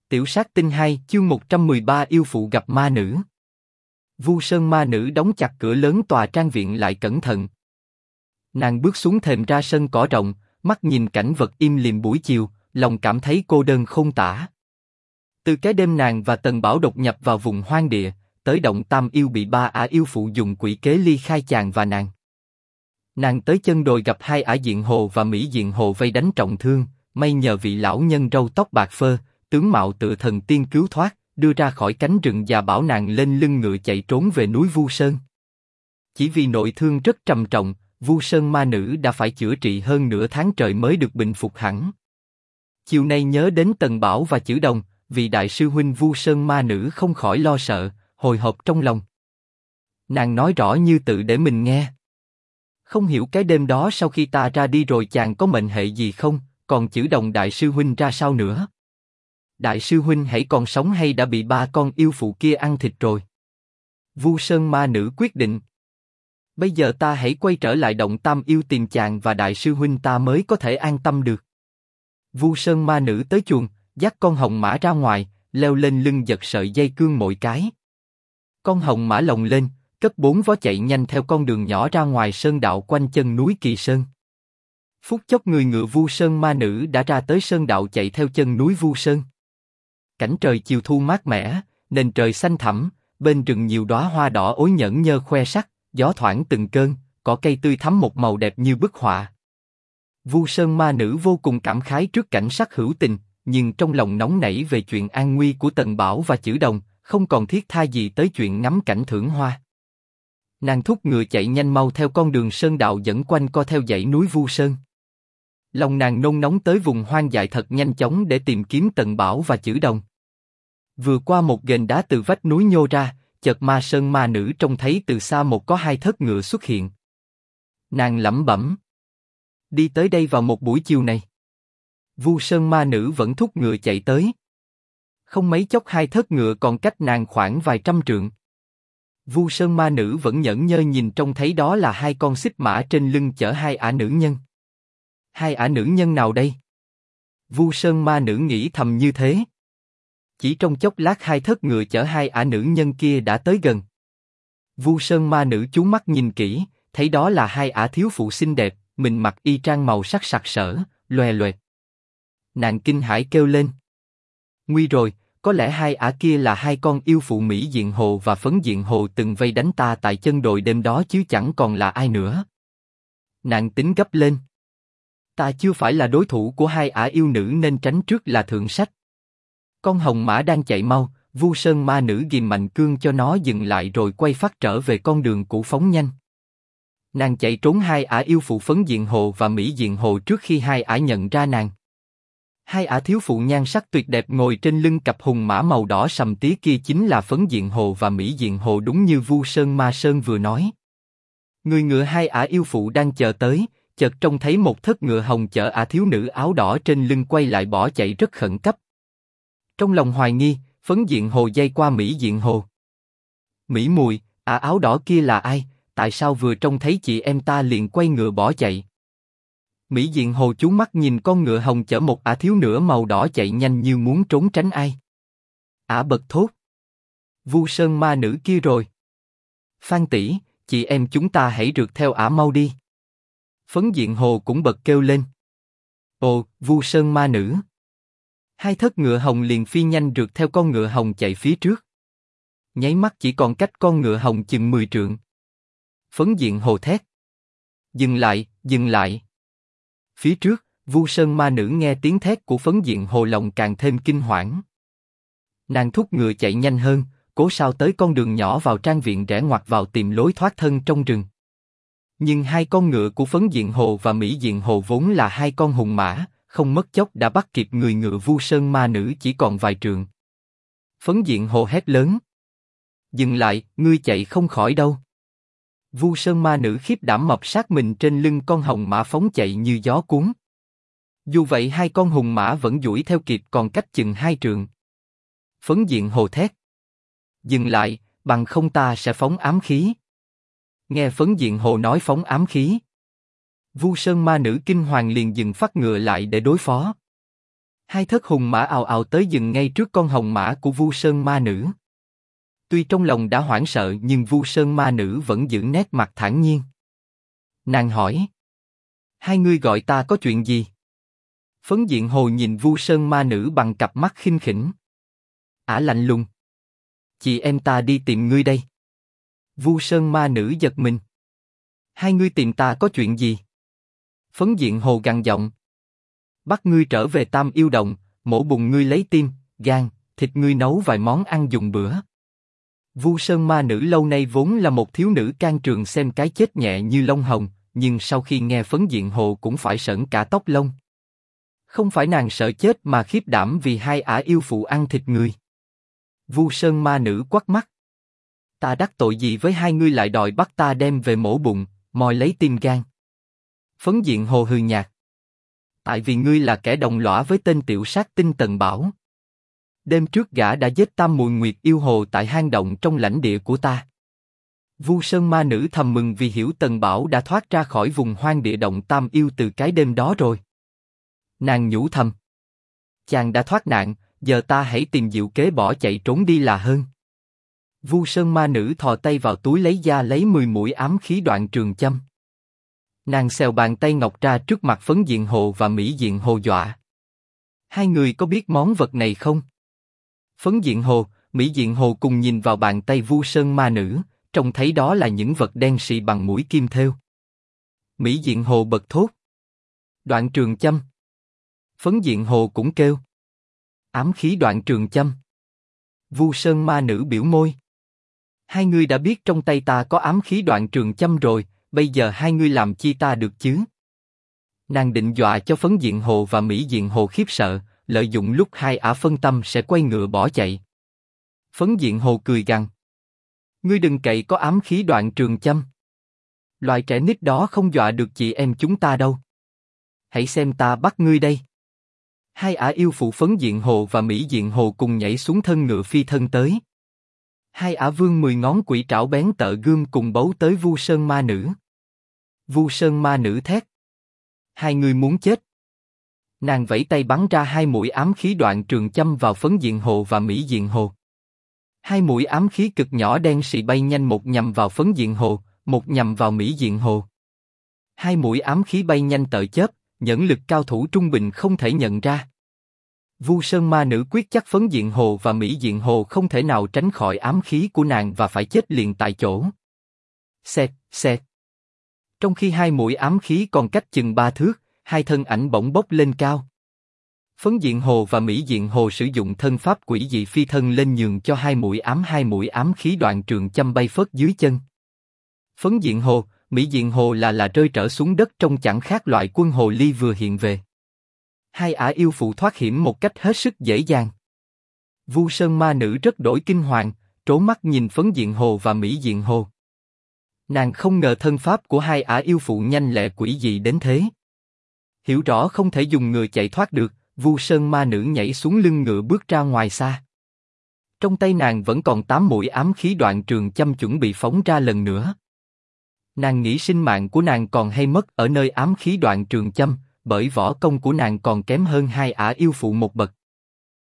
Tiểu sát tinh 2 chương 113 yêu phụ gặp ma nữ. Vu Sơn ma nữ đóng chặt cửa lớn tòa trang viện lại cẩn thận. Nàng bước xuống thềm ra sân cỏ rộng, mắt nhìn cảnh vật im lìm buổi chiều, lòng cảm thấy cô đơn khôn tả. Từ cái đêm nàng và Tần Bảo đột nhập vào vùng hoang địa, tới động Tam Yêu bị ba ả yêu phụ dùng quỷ kế ly khai chàng và nàng. Nàng tới chân đồi gặp hai ả Diện Hồ và Mỹ Diện Hồ vây đánh trọng thương, may nhờ vị lão nhân râu tóc bạc phơ, tướng mạo tựa thần tiên cứu thoát, đưa ra khỏi cánh rừng và bảo nàng lên lưng ngựa chạy trốn về núi Vu Sơn. Chỉ vì nội thương rất trầm trọng, Vu Sơn ma nữ đã phải chữa trị hơn nửa tháng trời mới được bình phục hẳn. Chiều nay nhớ đến Tần Bảo và Chử Đồng, vì đại sư huynh Vu Sơn ma nữ không khỏi lo sợ, hồi hộp trong lòng. Nàng nói rõ như tự để mình nghe. Không hiểu cái đêm đó sau khi ta ra đi rồi chàng có mệnh hệ gì không, còn Chử Đồng đại sư huynh ra sao nữa? Đại sư huynh hãy còn sống hay đã bị ba con yêu phụ kia ăn thịt rồi? Vu Sơn ma nữ quyết định. Bây giờ ta hãy quay trở lại động Tam Yêu tìm chàng và đại sư huynh ta mới có thể an tâm được. Vu Sơn ma nữ tới chuồng, dắt con hồng mã ra ngoài, leo lên lưng giật sợi dây cương mỗi cái. Con hồng mã lồng lên, cất 4 vó chạy nhanh theo con đường nhỏ ra ngoài sơn đạo quanh chân núi Kỳ Sơn. Phút chốc người ngựa Vu Sơn ma nữ đã ra tới sơn đạo chạy theo chân núi Vu Sơn. Cảnh trời chiều thu mát mẻ, nền trời xanh thẳm, bên rừng nhiều đóa hoa đỏ ối nhẫn nhơ khoe sắc, gió thoảng từng cơn, cỏ cây tươi thắm một màu đẹp như bức họa. Vu Sơn ma nữ vô cùng cảm khái trước cảnh sắc hữu tình, nhưng trong lòng nóng nảy về chuyện an nguy của Tần Bảo và Chử Đồng, không còn thiết tha gì tới chuyện ngắm cảnh thưởng hoa. Nàng thúc ngựa chạy nhanh mau theo con đường sơn đạo dẫn quanh co theo dãy núi Vu Sơn. Lòng nàng nôn nóng tới vùng hoang dại thật nhanh chóng để tìm kiếm Tần Bảo và Chử Đồng. Vừa qua một ghềnh đá từ vách núi nhô ra, chợt Ma Sơn ma nữ trông thấy từ xa một có hai thớt ngựa xuất hiện. Nàng lẩm bẩm: đi tới đây vào một buổi chiều này. Vu Sơn ma nữ vẫn thúc ngựa chạy tới. Không mấy chốc hai thớt ngựa còn cách nàng khoảng vài trăm trượng. Vu Sơn ma nữ vẫn nhẫn nhơ nhìn trông thấy đó là hai con xích mã trên lưng chở hai ả nữ nhân. Hai ả nữ nhân nào đây? Vu Sơn ma nữ nghĩ thầm như thế. Chỉ trong chốc lát hai thớt ngựa chở hai ả nữ nhân kia đã tới gần. Vu Sơn ma nữ chú mắt nhìn kỹ, thấy đó là hai ả thiếu phụ xinh đẹp, mình mặc y trang màu sắc sặc sỡ, loè loẹt. Nàng kinh hãi kêu lên: nguy rồi, có lẽ hai ả kia là hai con yêu phụ Mỹ Diện Hồ và Phấn Diện Hồ từng vây đánh ta tại chân đồi đêm đó chứ chẳng còn là ai nữa. Nàng tính gấp lên. Ta chưa phải là đối thủ của hai ả yêu nữ nên tránh trước là thượng sách. Con hồng mã đang chạy mau, Vu Sơn ma nữ ghìm mạnh cương cho nó dừng lại rồi quay phát trở về con đường cũ phóng nhanh. Nàng chạy trốn hai ả yêu phụ Phấn Diện Hồ và Mỹ Diện Hồ trước khi hai ả nhận ra nàng. Hai ả thiếu phụ nhan sắc tuyệt đẹp ngồi trên lưng cặp hùng mã màu đỏ sầm tía kia chính là Phấn Diện Hồ và Mỹ Diện Hồ, đúng như Vu Sơn ma sơn vừa nói. Người ngựa hai ả yêu phụ đang chờ tới, chợt trông thấy một thớt ngựa hồng chở ả thiếu nữ áo đỏ trên lưng quay lại bỏ chạy rất khẩn cấp. Trong lòng hoài nghi, Phấn Diện Hồ dây qua Mỹ Diện Hồ. Mỹ Mùi, ả áo đỏ kia là ai? Tại sao vừa trông thấy chị em ta liền quay ngựa bỏ chạy? Mỹ Diện Hồ chú mắt nhìn con ngựa hồng chở một ả thiếu nữ màu đỏ chạy nhanh như muốn trốn tránh ai. Ả bật thốt: Vu Sơn ma nữ kia rồi. Phan tỷ, chị em chúng ta hãy rượt theo ả mau đi. Phấn Diện Hồ cũng bật kêu lên. Ồ, Vu Sơn ma nữ. Hai thớt ngựa hồng liền phi nhanh rượt theo con ngựa hồng chạy phía trước. Nháy mắt chỉ còn cách con ngựa hồng chừng 10 trượng. Phấn Diện Hồ thét: dừng lại, dừng lại. Phía trước, Vu Sơn ma nữ nghe tiếng thét của Phấn Diện Hồ lòng càng thêm kinh hoảng. Nàng thúc ngựa chạy nhanh hơn, cố sao tới con đường nhỏ vào trang viện rẽ ngoặt vào tìm lối thoát thân trong rừng. Nhưng hai con ngựa của Phấn Diện Hồ và Mỹ Diện Hồ vốn là hai con hùng mã, không mất chốc đã bắt kịp người ngựa Vu Sơn ma nữ chỉ còn vài trượng. Phấn Diện Hồ hét lớn: dừng lại, ngươi chạy không khỏi đâu. Vu Sơn ma nữ khiếp đảm mập sát mình trên lưng con hồng mã phóng chạy như gió cuốn. Dù vậy hai con hùng mã vẫn đuổi theo kịp còn cách chừng 2 trượng. Phấn Diện Hồ thét: dừng lại, bằng không ta sẽ phóng ám khí. Nghe Phấn Diện Hồ nói phóng ám khí, Vu Sơn ma nữ kinh hoàng liền dừng phát ngựa lại để đối phó. Hai thất hùng mã ào ào tới dừng ngay trước con hồng mã của Vu Sơn ma nữ. Tuy trong lòng đã hoảng sợ nhưng Vu Sơn ma nữ vẫn giữ nét mặt thản nhiên. Nàng hỏi: hai ngươi gọi ta có chuyện gì? Phấn Diện Hồ nhìn Vu Sơn ma nữ bằng cặp mắt khinh khỉnh. Ả lạnh lùng: chị em ta đi tìm ngươi đây. Vu Sơn ma nữ giật mình. Hai ngươi tìm ta có chuyện gì? Phấn Diện Hồ gằn giọng: bắt ngươi trở về Tam Yêu Động, mổ bụng ngươi lấy tim, gan, thịt ngươi nấu vài món ăn dùng bữa. Vu Sơn ma nữ lâu nay vốn là một thiếu nữ can trường xem cái chết nhẹ như lông hồng, nhưng sau khi nghe Phấn Diện Hồ cũng phải sởn cả tóc lông. Không phải nàng sợ chết mà khiếp đảm vì hai ả yêu phụ ăn thịt người. Vu Sơn ma nữ quắc mắt: ta đắc tội gì với hai ngươi lại đòi bắt ta đem về mổ bụng, moi lấy tim gan? Phấn Diện Hồ hừ nhạt: tại vì ngươi là kẻ đồng lõa với tên tiểu sát tinh Tần Bảo. Đêm trước gã đã giết Tam Mùi Nguyệt yêu hồ tại hang động trong lãnh địa của ta. Vu Sơn ma nữ thầm mừng vì hiểu Tần Bảo đã thoát ra khỏi vùng hoang địa động Tam Yêu từ cái đêm đó rồi. Nàng nhủ thầm: chàng đã thoát nạn, giờ ta hãy tìm diệu kế bỏ chạy trốn đi là hơn. Vu Sơn ma nữ thò tay vào túi lấy ra lấy 10 mũi ám khí đoạn trường châm. Nàng xèo bàn tay ngọc ra trước mặt Phấn Diện Hồ và Mỹ Diện Hồ dọa: hai người có biết món vật này không? Phấn Diện Hồ, Mỹ Diện Hồ cùng nhìn vào bàn tay Vu Sơn ma nữ, trông thấy đó là những vật đen sì bằng mũi kim thêu. Mỹ Diện Hồ bật thốt: đoạn trường châm. Phấn Diện Hồ cũng kêu: ám khí đoạn trường châm. Vu Sơn ma nữ biểu môi: hai ngươi đã biết trong tay ta có ám khí đoạn trường châm rồi, bây giờ hai ngươi làm chi ta được chứ? Nàng định dọa cho Phấn Diện Hồ và Mỹ Diện Hồ khiếp sợ, lợi dụng lúc hai ả phân tâm sẽ quay ngựa bỏ chạy. Phấn Diện Hồ cười gằn: ngươi đừng cậy có ám khí đoạn trường châm. Loại trẻ nít đó không dọa được chị em chúng ta đâu. Hãy xem ta bắt ngươi đây. Hai ả yêu phụ Phấn Diện Hồ và Mỹ Diện Hồ cùng nhảy xuống thân ngựa phi thân tới. Hai ả vươn 10 ngón quỷ trảo bén tợ gươm cùng bấu tới Vu Sơn ma nữ. Vu Sơn ma nữ thét: hai người muốn chết. Nàng vẫy tay bắn ra 2 mũi ám khí đoạn trường châm vào Phấn Diện Hồ và Mỹ Diện Hồ. 2 mũi ám khí cực nhỏ đen sì bay nhanh, một nhằm vào Phấn Diện Hồ, một nhằm vào Mỹ Diện Hồ. 2 mũi ám khí bay nhanh tợ chớp, nhẫn lực cao thủ trung bình không thể nhận ra. Vu Sơn ma nữ quyết chắc Phấn Diện Hồ và Mỹ Diện Hồ không thể nào tránh khỏi ám khí của nàng và phải chết liền tại chỗ. Xẹt, xẹt. Trong khi 2 mũi ám khí còn cách chừng 3 thước, 2 thân ảnh bỗng bốc lên cao. Phấn Diện Hồ và Mỹ Diện Hồ sử dụng thân pháp quỷ dị phi thân lên nhường cho 2 mũi ám khí đoạn trường châm bay phớt dưới chân. Phấn Diện Hồ, Mỹ Diện Hồ là rơi trở xuống đất trông chẳng khác loại quân hồ ly vừa hiện về. Hai ả yêu phụ thoát hiểm một cách hết sức dễ dàng. Vu Sơn ma nữ rất đổi kinh hoàng, trố mắt nhìn Phấn Diện Hồ và Mỹ Diện Hồ. Nàng không ngờ thân pháp của hai ả yêu phụ nhanh lẹ quỷ dị đến thế. Hiểu rõ không thể dùng ngựa chạy thoát được, Vu Sơn ma nữ nhảy xuống lưng ngựa bước ra ngoài xa. Trong tay nàng vẫn còn 8 mũi ám khí đoạn trường châm chuẩn bị phóng ra lần nữa. Nàng nghĩ sinh mạng của nàng còn hay mất ở nơi ám khí đoạn trường châm, bởi võ công của nàng còn kém hơn hai ả yêu phụ một bậc.